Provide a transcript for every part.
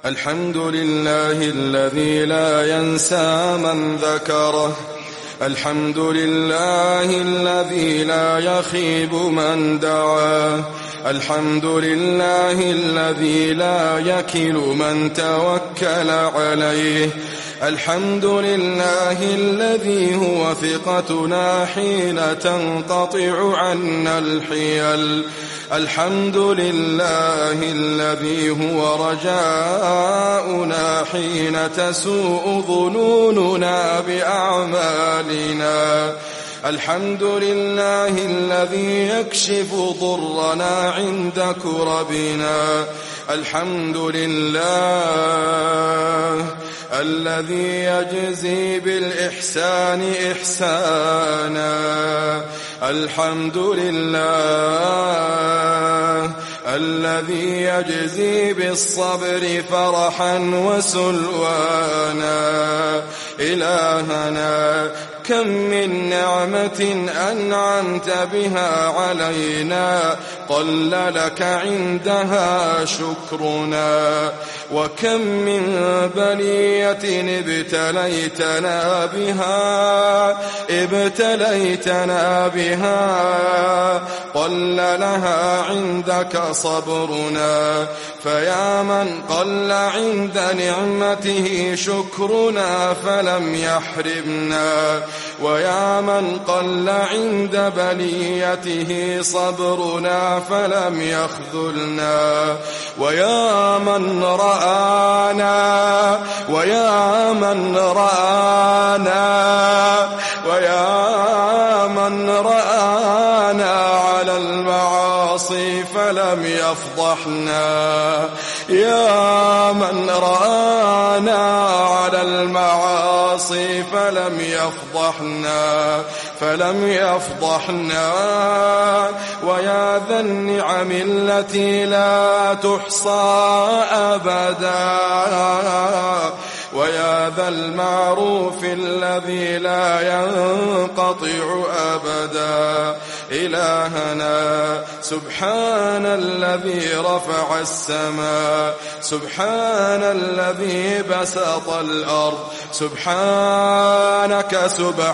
الحمد لله الذي لا ينسى من ذكره، الحمد لله الذي لا يخيب من دعاه، الحمد لله الذي لا يكل من توكل عليه، الحمد لله الذي هو ثقتنا حين تنقطع عنا الحيل، الحمد لله الذي هو رجاؤنا حين تسوء ظنوننا بأعمالنا، الحمد لله الذي يكشف ضرنا عند كربنا، الحمد لله الذي يجزي بالإحسان إحسانا، الحمد لله الذي يجزي بالصبر فرحا وسلوانا، إلهنا كم من نعمة أنعمت بها علينا قل لك عندها شكرنا، وكم من بلية ابتليتنا بها قل لها عندك صبرنا، فيا من قل عند نعمته شكرنا فلم يحرمنا، ويا من قل عند بليته صبرنا فلم يخذلنا، ويا من رآنا على المعاصي فلم يفضحنا، يا من رآنا على المعاصي فلم يفضحنا، ويا ذا النعم التي لا تحصى أبدا، ويا ذا المعروف الذي لا ينقطع أبدا، إلهنا سبحان الذي رفع السماء، سبحان الذي بسط الأرض، سبحانك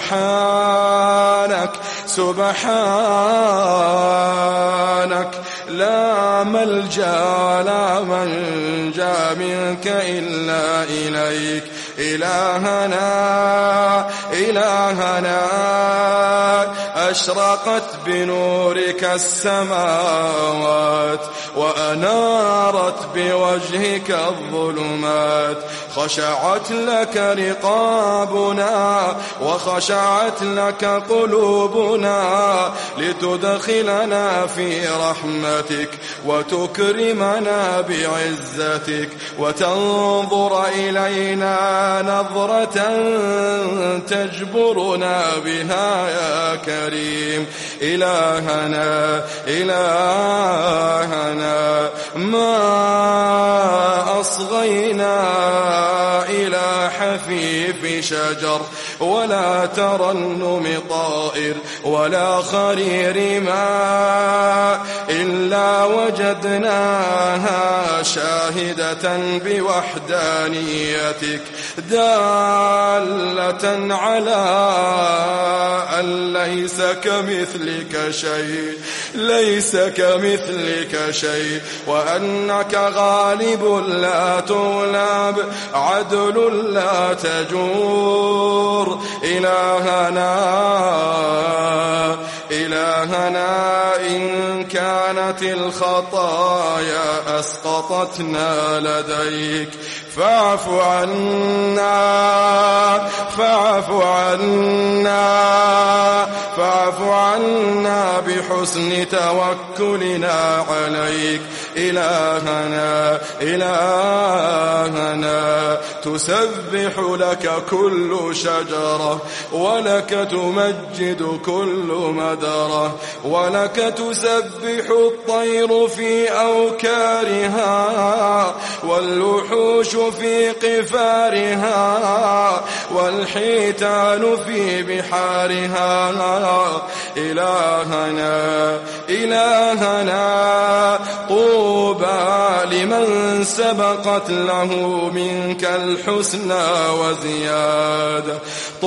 لا ملجأ ولا منجا منك إلا إليك، إلهنا أشرقت بنورك السماوات وأنارت بوجهك الظلمات، خشعت لك رقابنا وخشعت لك قلوبنا لتدخلنا في رحمتك وتكرمنا بعزتك وتنظر إلينا نظرة تجبرنا بها يا كريم، إلهنا ما أصغينا إلى حفيف شجر ولا ترنم طائر ولا خرير ماء إلا وجدناها شاهدة بوحدانيتك دالة على أن ليس كمثلك شيء وأنك غالب لا تغلب عدل لا تجور، إلهنا إن كانت الخطايا أسقطتنا لديك فاعف عنا بحسن توكلنا عليك، إلهنا تسبح لك كل شجرة ولك تمجد كل مدرة ولك تسبح الطير في أوكارها والوحوش في قفارها والحيتان في بحارها، إلهنا طوبى لمن سبقت له منك الحسنى وزيادة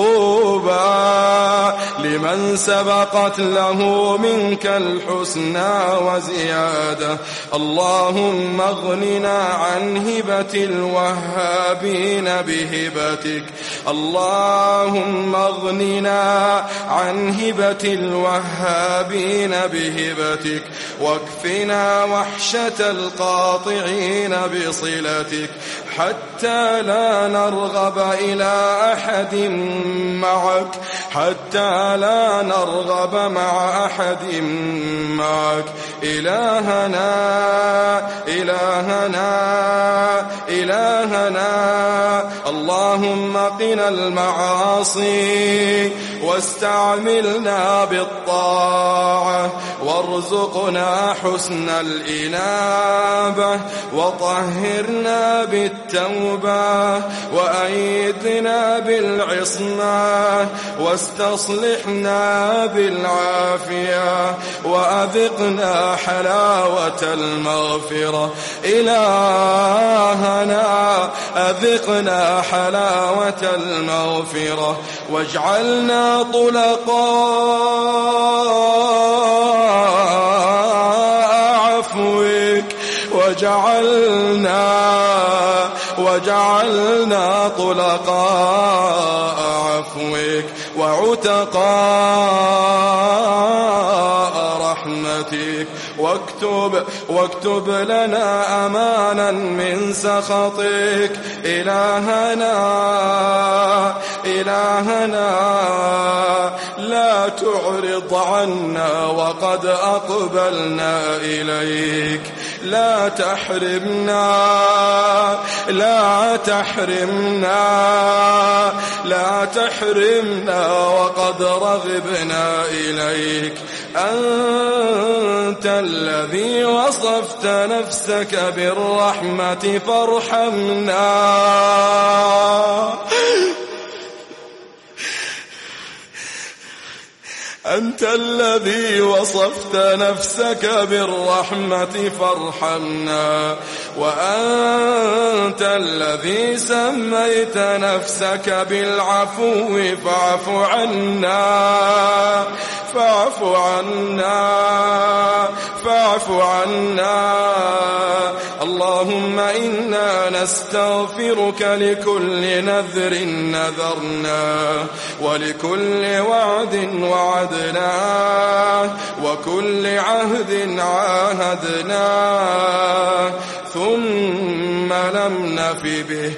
طوبى لمن سبقت له منك الحسنى وزيادة اللهم اغننا عن هبة الوهابين بهبتك اللهم اغننا عن هبة الوهابين بهبتك واكفنا وحشة القاطعين بصلتك حتى لا نرغب إلى أحد معك حتى لا نرغب مع أحد معك إلهنا اللهم قنا المعاصي واستعملنا بالطاعة وارزقنا حسن الإنابة وطهرنا بالتوبة وأيدنا بالعصمة واستصلحنا بالعافية وأذقنا حلاوة المغفرة إلهنا أذقنا حلاوة المغفرة واجعلنا طلقاء عفوك وجعلنا طلقاء عفوك وعتقاء رحمتك واكتب لنا أمانا من سخطك إلهنا لا تعرض عنا وقد أقبلنا إليك لا تحرمنا وقد رغبنا إليك أنت الذي وصفت نفسك بالرحمة فارحمنا أنت الذي وصفت نفسك بالرحمة فارحمنا وأنت الذي سميت نفسك بالعفو فاعف عنا اللهم إنا نستغفرك لكل نذر نذرناه ولكل وعد وعدناه وكل عهد عاهدناه ثم لم نف به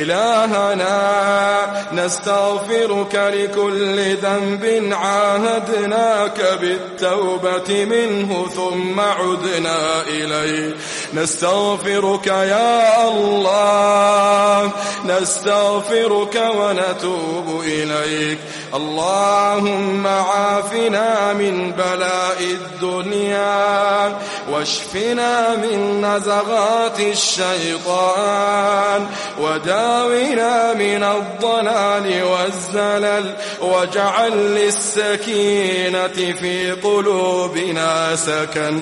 إلهنا نستغفرك لكل ذنب عاهدناك بالتوبة منه ثم عدنا إليه نستغفرك يا الله نستغفرك ونتوب إليك اللهم عافنا من بلاء الدنيا واشفنا من نزغات الشيطان وداونا من الضلال والزلل واجعل للسكينة في قلوبنا سكن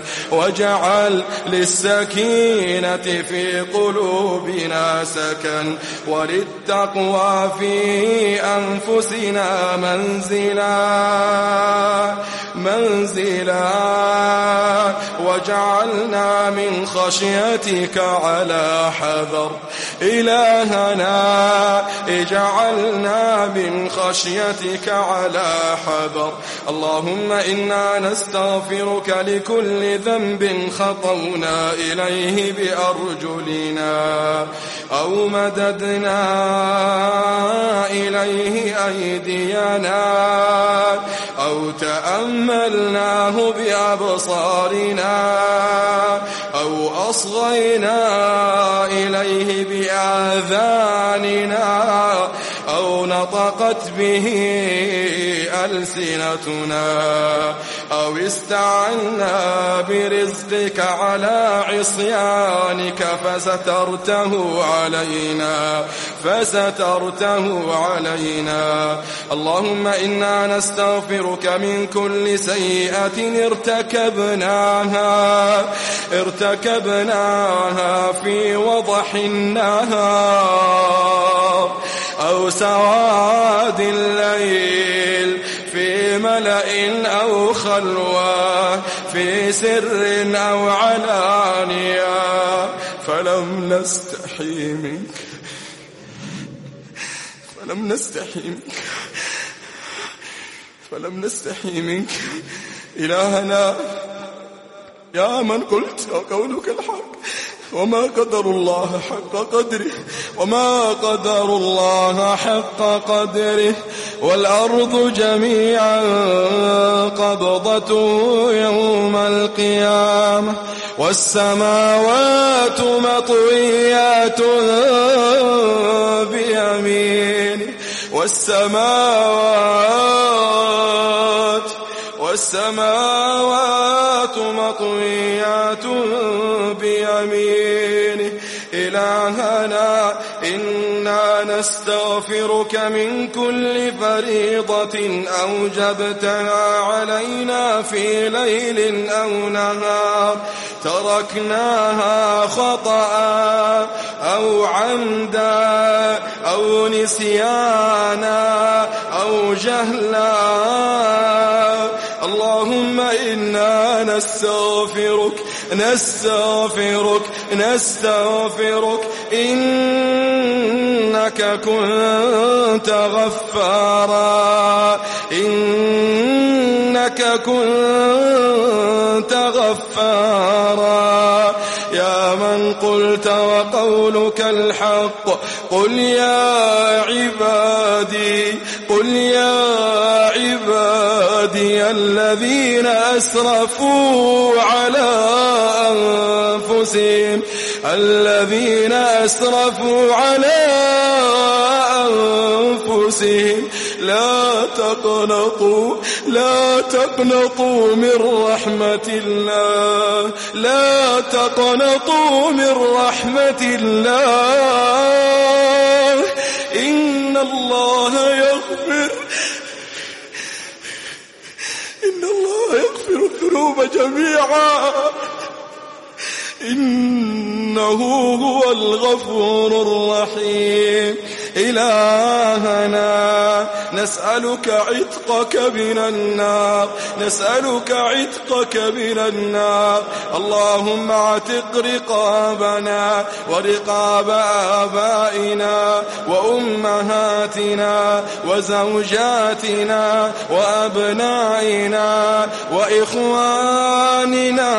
وللتقوى في أنفسنا منزلا وجعلنا من خشيتك على حذر إلهنا اجعلنا من خشيتك على حذر اللهم إنا نستغفرك لكل ذنب خطونا إليه بأرجلنا أو مددنا إليه أيدينا أو تأملناه بأبصارنا أو أصغينا إليه بآذاننا أو نطقت به ألسنتنا أو استعنا برزقك على عصيانك فسترته علينا اللهم إنا نستغفرك من كل سيئة ارتكبناها في وضح النهار أو سواد الليل، في ملأ أو خلوة، في سر أو علانية، فلم نستحي منك إلهنا يا من قلت وقولك الحق وما قدر الله حق قدره والأرض جميعا قبضته يوم القيامة والسماوات مطويات بيمينه والسماوات مطويات بيمينه إلهنا إنا نستغفرك من كل فريضة أوجبتها علينا في ليل أو نهار تركناها خطأ أو عمدا أو نسيانا أو جهلا اللهم إنا نستغفرك إنك كنت غفارا يا من قلت وقولك الحق قل يا عبادي الذين أسرفوا على أنفسهم لا تقنطوا من رحمة الله إن الله يغفر الذنوب جميعا إنه هو الغفور الرحيم إلهنا نسألك عتقك من النار اللهم اعتق رقابنا ورقاب آبائنا وأمهاتنا وزوجاتنا وأبنائنا وإخواننا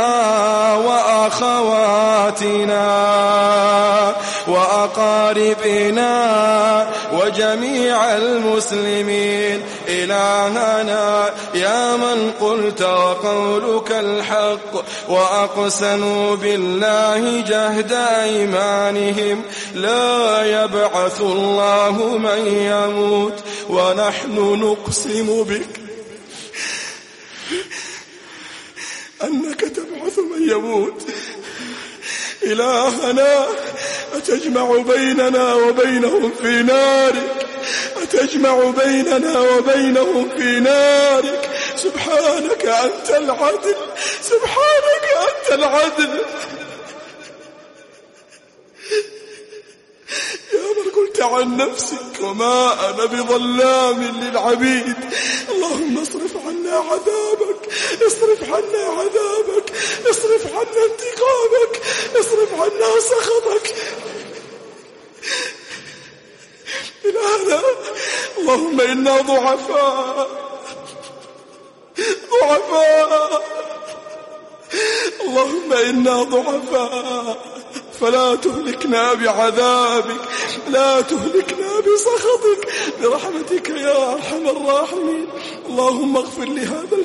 وأخواتنا وأقاربنا وجميع المسلمين إلهنا يا من قلت وقولك الحق وأقسموا بالله جهد أيمانهم لا يبعث الله من يموت ونحن نقسم بك أنك تبعث من يموت إلهنا أتجمع بيننا وبينهم في نارك سبحانك أنت العدل يا من قلت عن نفسك وما أنا بظلام للعبيد اللهم اصرف عنا عذابك اصرف عنا انتقامك اصرف عنا سخطك إلهنا اللهم إنا ضعفاء اللهم إنا ضعفاء فلا تهلكنا بعذابك لا تهلكنا بسخطك برحمتك يا أرحم الراحمين اللهم اغفر لهذا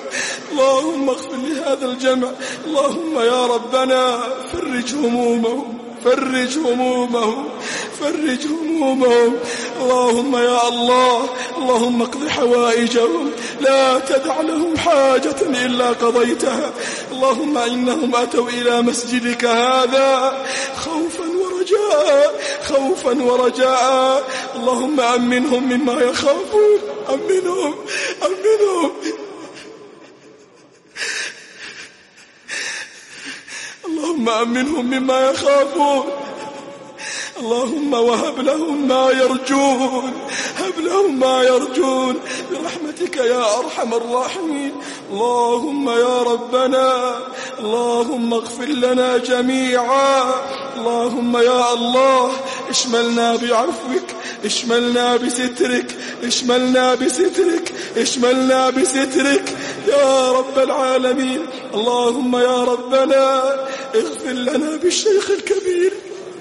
الجمع اللهم يا ربنا فرج همومهم اللهم يا الله، اللهم اقض حوائجهم، لا تدع لهم حاجة إلا قضيتها. اللهم إنهم أتوا إلى مسجدك هذا خوفا ورجاء، اللهم أمنهم مما يخافون، أمنهم اللهم أمنهم مما يخافون. اللهم وهب لهم ما يرجون برحمتك يا أرحم الراحمين. اللهم يا ربنا، اللهم اغفر لنا جميعا. اللهم يا الله اشملنا بعفوك، اشملنا بسترك يا رب العالمين. اللهم يا ربنا اغفر لنا بالشيخ الكبير،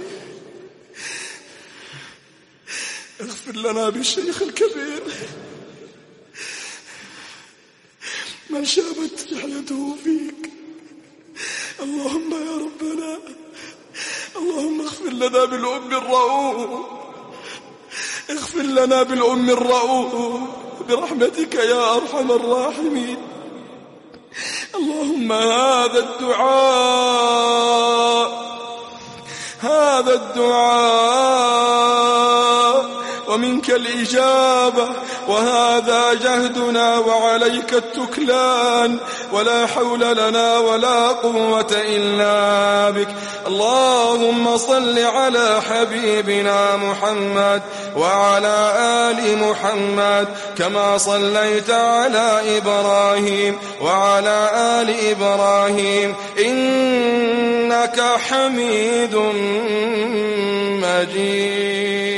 اغفر لنا بالشيخ الكبير من شابت رحلته فيك. اللهم يا ربنا، اللهم اغفر لنا بالأم الرؤوف برحمتك يا أرحم الراحمين. اللهم هذا الدعاء ومنك الإجابة، وهذا جهدنا وعليك التكلان، ولا حول لنا ولا قوة إلا بك. اللهم صل على حبيبنا محمد وعلى آل محمد كما صليت على إبراهيم وعلى آل إبراهيم إنك حميد مجيد.